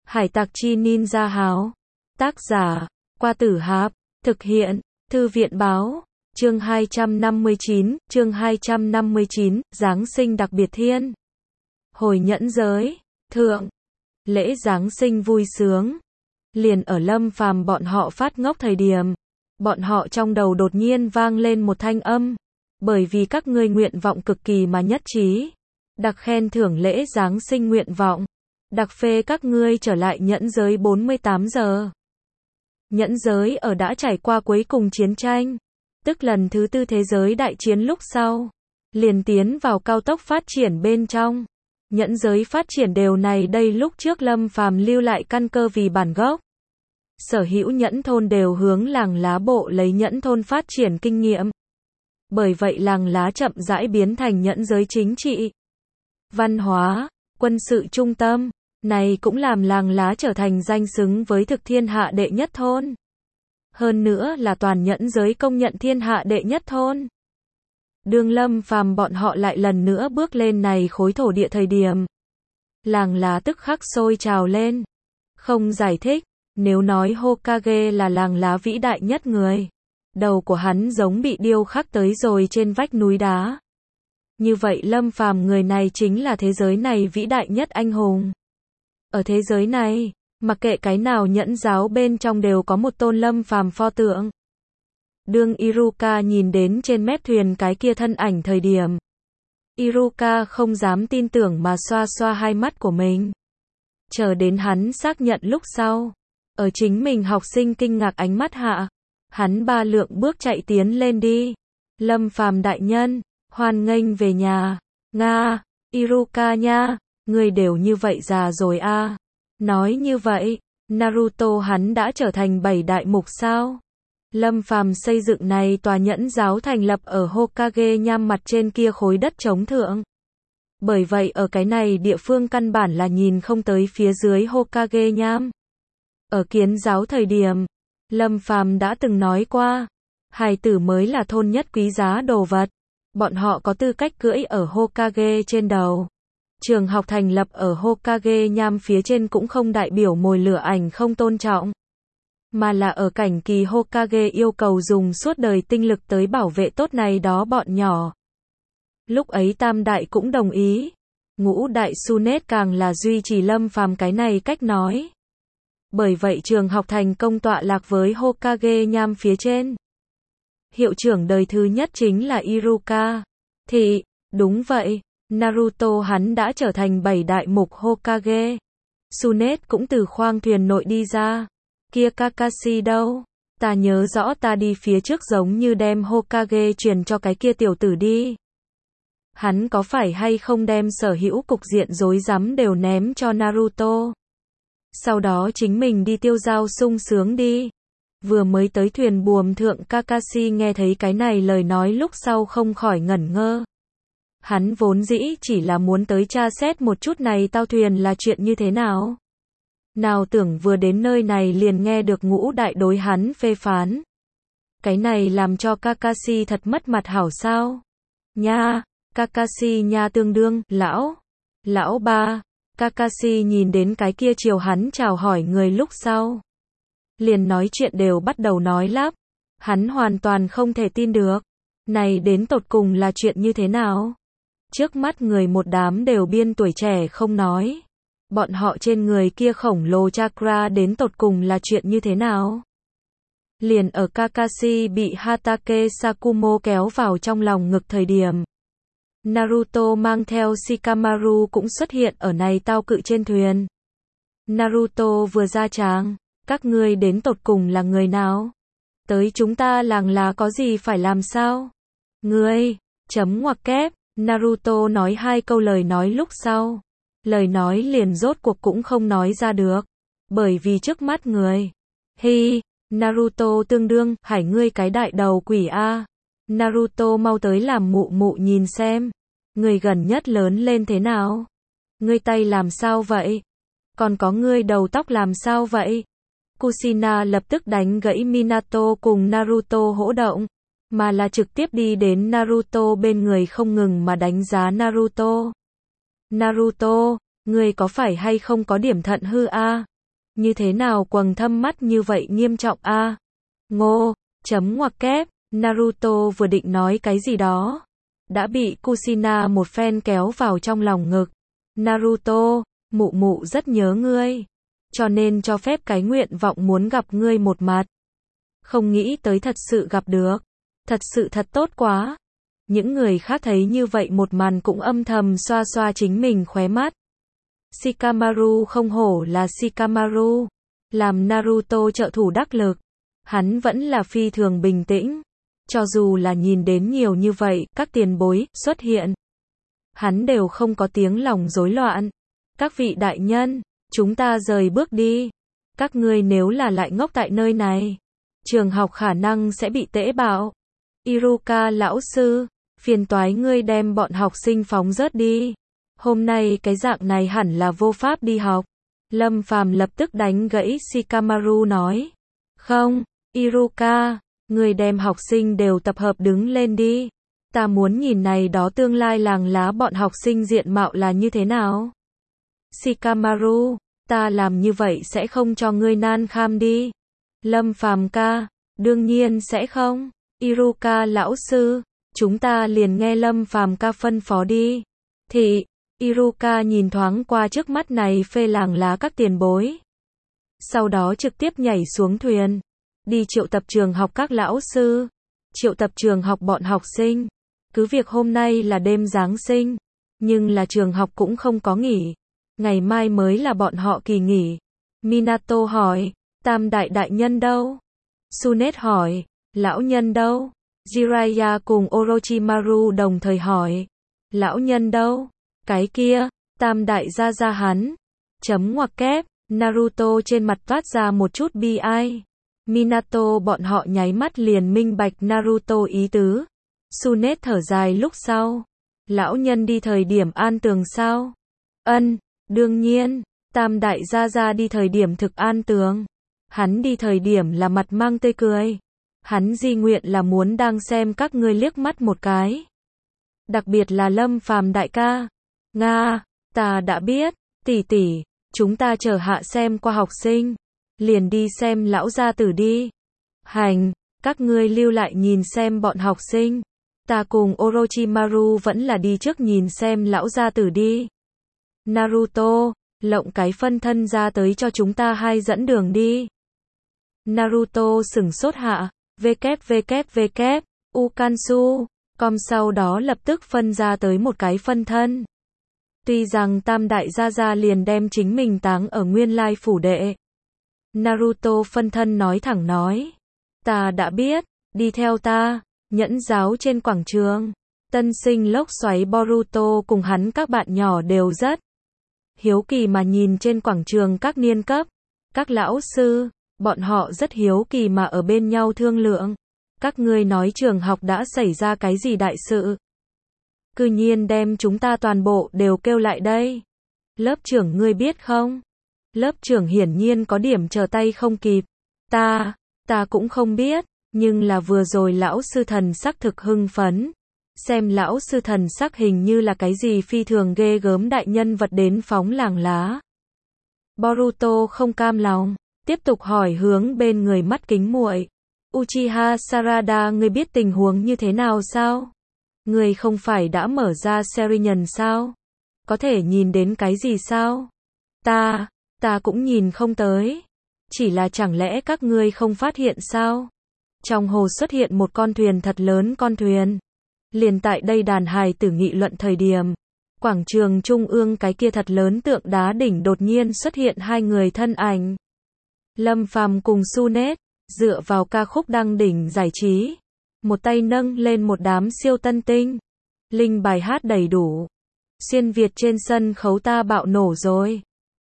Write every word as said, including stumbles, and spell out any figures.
Hải tặc chi ninja háo. Tác giả, Qua Tử Hạp. Thực hiện, Thư viện báo. Chương hai trăm năm mươi chín, chương hai trăm năm mươi chín, Giáng sinh đặc biệt thiên. Hồi nhẫn giới, thượng. Lễ Giáng sinh vui sướng. Liền ở Lâm Phàm bọn họ phát ngốc thời điểm, bọn họ trong đầu đột nhiên vang lên một thanh âm. Bởi vì các ngươi nguyện vọng cực kỳ mà nhất trí. Đặc khen thưởng lễ Giáng sinh nguyện vọng. Đặc phê các ngươi trở lại nhẫn giới bốn mươi tám giờ. Nhẫn giới ở đã trải qua cuối cùng chiến tranh, tức lần thứ tư thế giới đại chiến lúc sau, liền tiến vào cao tốc phát triển bên trong. Nhẫn giới phát triển đều này đây lúc trước Lâm Phàm lưu lại căn cơ vì bản gốc. Sở hữu nhẫn thôn đều hướng làng lá bộ lấy nhẫn thôn phát triển kinh nghiệm. Bởi vậy làng lá chậm rãi biến thành nhẫn giới chính trị, văn hóa, quân sự trung tâm. Này cũng làm làng lá trở thành danh xứng với thực thiên hạ đệ nhất thôn. Hơn nữa là toàn nhẫn giới công nhận thiên hạ đệ nhất thôn. Đương Lâm Phàm bọn họ lại lần nữa bước lên này khối thổ địa thời điểm, làng lá tức khắc sôi trào lên. Không giải thích, nếu nói Hokage là làng lá vĩ đại nhất người, đầu của hắn giống bị điêu khắc tới rồi trên vách núi đá. Như vậy Lâm Phàm người này chính là thế giới này vĩ đại nhất anh hùng. Ở thế giới này, mặc kệ cái nào nhẫn giáo bên trong đều có một tôn Lâm Phàm pho tượng. Đương Iruka nhìn đến trên mép thuyền cái kia thân ảnh thời điểm, Iruka không dám tin tưởng mà xoa xoa hai mắt của mình. Chờ đến hắn xác nhận lúc sau, ở chính mình học sinh kinh ngạc ánh mắt hạ, hắn ba lượng bước chạy tiến lên đi. Lâm Phàm đại nhân, hoan nghênh về nhà. Nga, Iruka nha. Người đều như vậy già rồi a. À. Nói như vậy, Naruto hắn đã trở thành bảy đại mục sao? Lâm Phàm xây dựng này tòa nhẫn giáo thành lập ở Hokage nham mặt trên kia khối đất trống thượng. Bởi vậy ở cái này địa phương căn bản là nhìn không tới phía dưới Hokage nham. Ở kiến giáo thời điểm, Lâm Phàm đã từng nói qua, hài tử mới là thôn nhất quý giá đồ vật. Bọn họ có tư cách cưỡi ở Hokage trên đầu. Trường học thành lập ở Hokage nham phía trên cũng không đại biểu mồi lửa ảnh không tôn trọng, mà là ở cảnh kỳ Hokage yêu cầu dùng suốt đời tinh lực tới bảo vệ tốt này đó bọn nhỏ. Lúc ấy Tam Đại cũng đồng ý, Ngũ Đại Sunet càng là duy trì Lâm Phàm cái này cách nói. Bởi vậy trường học thành công tọa lạc với Hokage nham phía trên. Hiệu trưởng đời thứ nhất chính là Iruka. Thì, đúng vậy. Naruto hắn đã trở thành bảy đại mục Hokage. Sunet cũng từ khoang thuyền nội đi ra. Kia Kakashi đâu? Ta nhớ rõ ta đi phía trước giống như đem Hokage truyền cho cái kia tiểu tử đi. Hắn có phải hay không đem sở hữu cục diện rối rắm đều ném cho Naruto? Sau đó chính mình đi tiêu dao sung sướng đi. Vừa mới tới thuyền buồm thượng Kakashi nghe thấy cái này lời nói lúc sau không khỏi ngẩn ngơ. Hắn vốn dĩ chỉ là muốn tới tra xét một chút này tao thuyền là chuyện như thế nào. Nào tưởng vừa đến nơi này liền nghe được Ngũ Đại đối hắn phê phán. Cái này làm cho Kakashi thật mất mặt hảo sao. Nha, Kakashi nha tương đương, lão, lão ba. Kakashi nhìn đến cái kia chiều hắn chào hỏi người lúc sau. Liền nói chuyện đều bắt đầu nói lắp. Hắn hoàn toàn không thể tin được. Này đến tột cùng là chuyện như thế nào? Trước mắt người một đám đều biên tuổi trẻ không nói. Bọn họ trên người kia khổng lồ chakra đến tột cùng là chuyện như thế nào? Liền ở Kakashi bị Hatake Sakumo kéo vào trong lòng ngực thời điểm, Naruto mang theo Shikamaru cũng xuất hiện ở này tao cự trên thuyền. Naruto vừa ra tràng, các ngươi đến tột cùng là người nào? Tới chúng ta làng lá có gì phải làm sao? Ngươi, chấm ngoặc kép. Naruto nói hai câu lời nói lúc sau. Lời nói liền rốt cuộc cũng không nói ra được. Bởi vì trước mắt người. Hi, Naruto tương đương, hải ngươi cái đại đầu quỷ a. Naruto mau tới làm mụ mụ nhìn xem. Người gần nhất lớn lên thế nào? Ngươi tay làm sao vậy? Còn có ngươi đầu tóc làm sao vậy? Kushina lập tức đánh gãy Minato cùng Naruto hỗ động. Mà là trực tiếp đi đến Naruto bên người không ngừng mà đánh giá Naruto. Naruto, ngươi có phải hay không có điểm thận hư a? Như thế nào quầng thâm mắt như vậy nghiêm trọng a? Ngô, chấm ngoặc kép, Naruto vừa định nói cái gì đó. Đã bị Kushina một phen kéo vào trong lòng ngực. Naruto, mụ mụ rất nhớ ngươi. Cho nên cho phép cái nguyện vọng muốn gặp ngươi một mặt. Không nghĩ tới thật sự gặp được. Thật sự thật tốt quá. Những người khác thấy như vậy một màn cũng âm thầm xoa xoa chính mình khóe mắt. Shikamaru không hổ là Shikamaru. Làm Naruto trợ thủ đắc lực. Hắn vẫn là phi thường bình tĩnh. Cho dù là nhìn đến nhiều như vậy, các tiền bối xuất hiện. Hắn đều không có tiếng lòng rối loạn. Các vị đại nhân, chúng ta rời bước đi. Các ngươi nếu là lại ngốc tại nơi này, trường học khả năng sẽ bị tễ bạo. Iruka lão sư, phiền toái ngươi đem bọn học sinh phóng rớt đi. Hôm nay cái dạng này hẳn là vô pháp đi học. Lâm Phàm lập tức đánh gãy Shikamaru nói. Không, Iruka, ngươi đem học sinh đều tập hợp đứng lên đi. Ta muốn nhìn này đó tương lai làng lá bọn học sinh diện mạo là như thế nào. Shikamaru, ta làm như vậy sẽ không cho ngươi nan kham đi. Lâm Phàm ca, đương nhiên sẽ không. Iruka lão sư, chúng ta liền nghe Lâm Phàm ca phân phó đi. Thị, Iruka nhìn thoáng qua trước mắt này phê làng lá các tiền bối. Sau đó trực tiếp nhảy xuống thuyền. Đi triệu tập trường học các lão sư. Triệu tập trường học bọn học sinh. Cứ việc hôm nay là đêm Giáng sinh. Nhưng là trường học cũng không có nghỉ. Ngày mai mới là bọn họ kỳ nghỉ. Minato hỏi. Tam đại đại nhân đâu? Tsunade hỏi. Lão nhân đâu? Jiraiya cùng Orochimaru đồng thời hỏi. Lão nhân đâu? Cái kia, tam đại gia gia hắn. Chấm ngoặc kép, Naruto trên mặt toát ra một chút bi ai. Minato bọn họ nháy mắt liền minh bạch Naruto ý tứ. Tsunade thở dài lúc sau. Lão nhân đi thời điểm an tường sao? Ân, đương nhiên, tam đại gia gia đi thời điểm thực an tường. Hắn đi thời điểm là mặt mang tươi cười. Hắn di nguyện là muốn đang xem các ngươi liếc mắt một cái. Đặc biệt là Lâm Phàm đại ca. Nga, ta đã biết, tỷ tỷ, chúng ta chờ hạ xem qua học sinh. Liền đi xem lão gia tử đi. Hành, các ngươi lưu lại nhìn xem bọn học sinh. Ta cùng Orochimaru vẫn là đi trước nhìn xem lão gia tử đi. Naruto, lộng cái phân thân ra tới cho chúng ta hai dẫn đường đi. Naruto sửng sốt hạ, www, Ukansu, com sau đó lập tức phân ra tới một cái phân thân. Tuy rằng tam đại gia gia liền đem chính mình táng ở nguyên lai phủ đệ. Naruto phân thân nói thẳng nói. Ta đã biết, đi theo ta, nhẫn giáo trên quảng trường. Tân sinh lốc xoáy Boruto cùng hắn các bạn nhỏ đều rất hiếu kỳ mà nhìn trên quảng trường các niên cấp. Các lão sư, bọn họ rất hiếu kỳ mà ở bên nhau thương lượng. Các ngươi nói trường học đã xảy ra cái gì đại sự? Cư nhiên đem chúng ta toàn bộ đều kêu lại đây. Lớp trưởng ngươi biết không? Lớp trưởng hiển nhiên có điểm chờ tay không kịp. Ta, ta cũng không biết, nhưng là vừa rồi lão sư thần sắc thực hưng phấn. Xem lão sư thần sắc hình như là cái gì phi thường ghê gớm đại nhân vật đến phóng làng lá. Boruto không cam lòng, tiếp tục hỏi hướng bên người mắt kính muội. Uchiha Sarada, ngươi biết tình huống như thế nào sao? Ngươi không phải đã mở ra Sharingan sao? Có thể nhìn đến cái gì sao? Ta, ta cũng nhìn không tới. Chỉ là chẳng lẽ các ngươi không phát hiện sao? Trong hồ xuất hiện một con thuyền thật lớn con thuyền. Liền tại đây đàn hài tử nghị luận thời điểm. Quảng trường trung ương cái kia thật lớn tượng đá đỉnh đột nhiên xuất hiện hai người thân ảnh. Lâm Phàm cùng Tsunade, dựa vào ca khúc đăng đỉnh giải trí. Một tay nâng lên một đám siêu tân tinh. Linh bài hát đầy đủ. Xuyên Việt trên sân khấu ta bạo nổ rồi.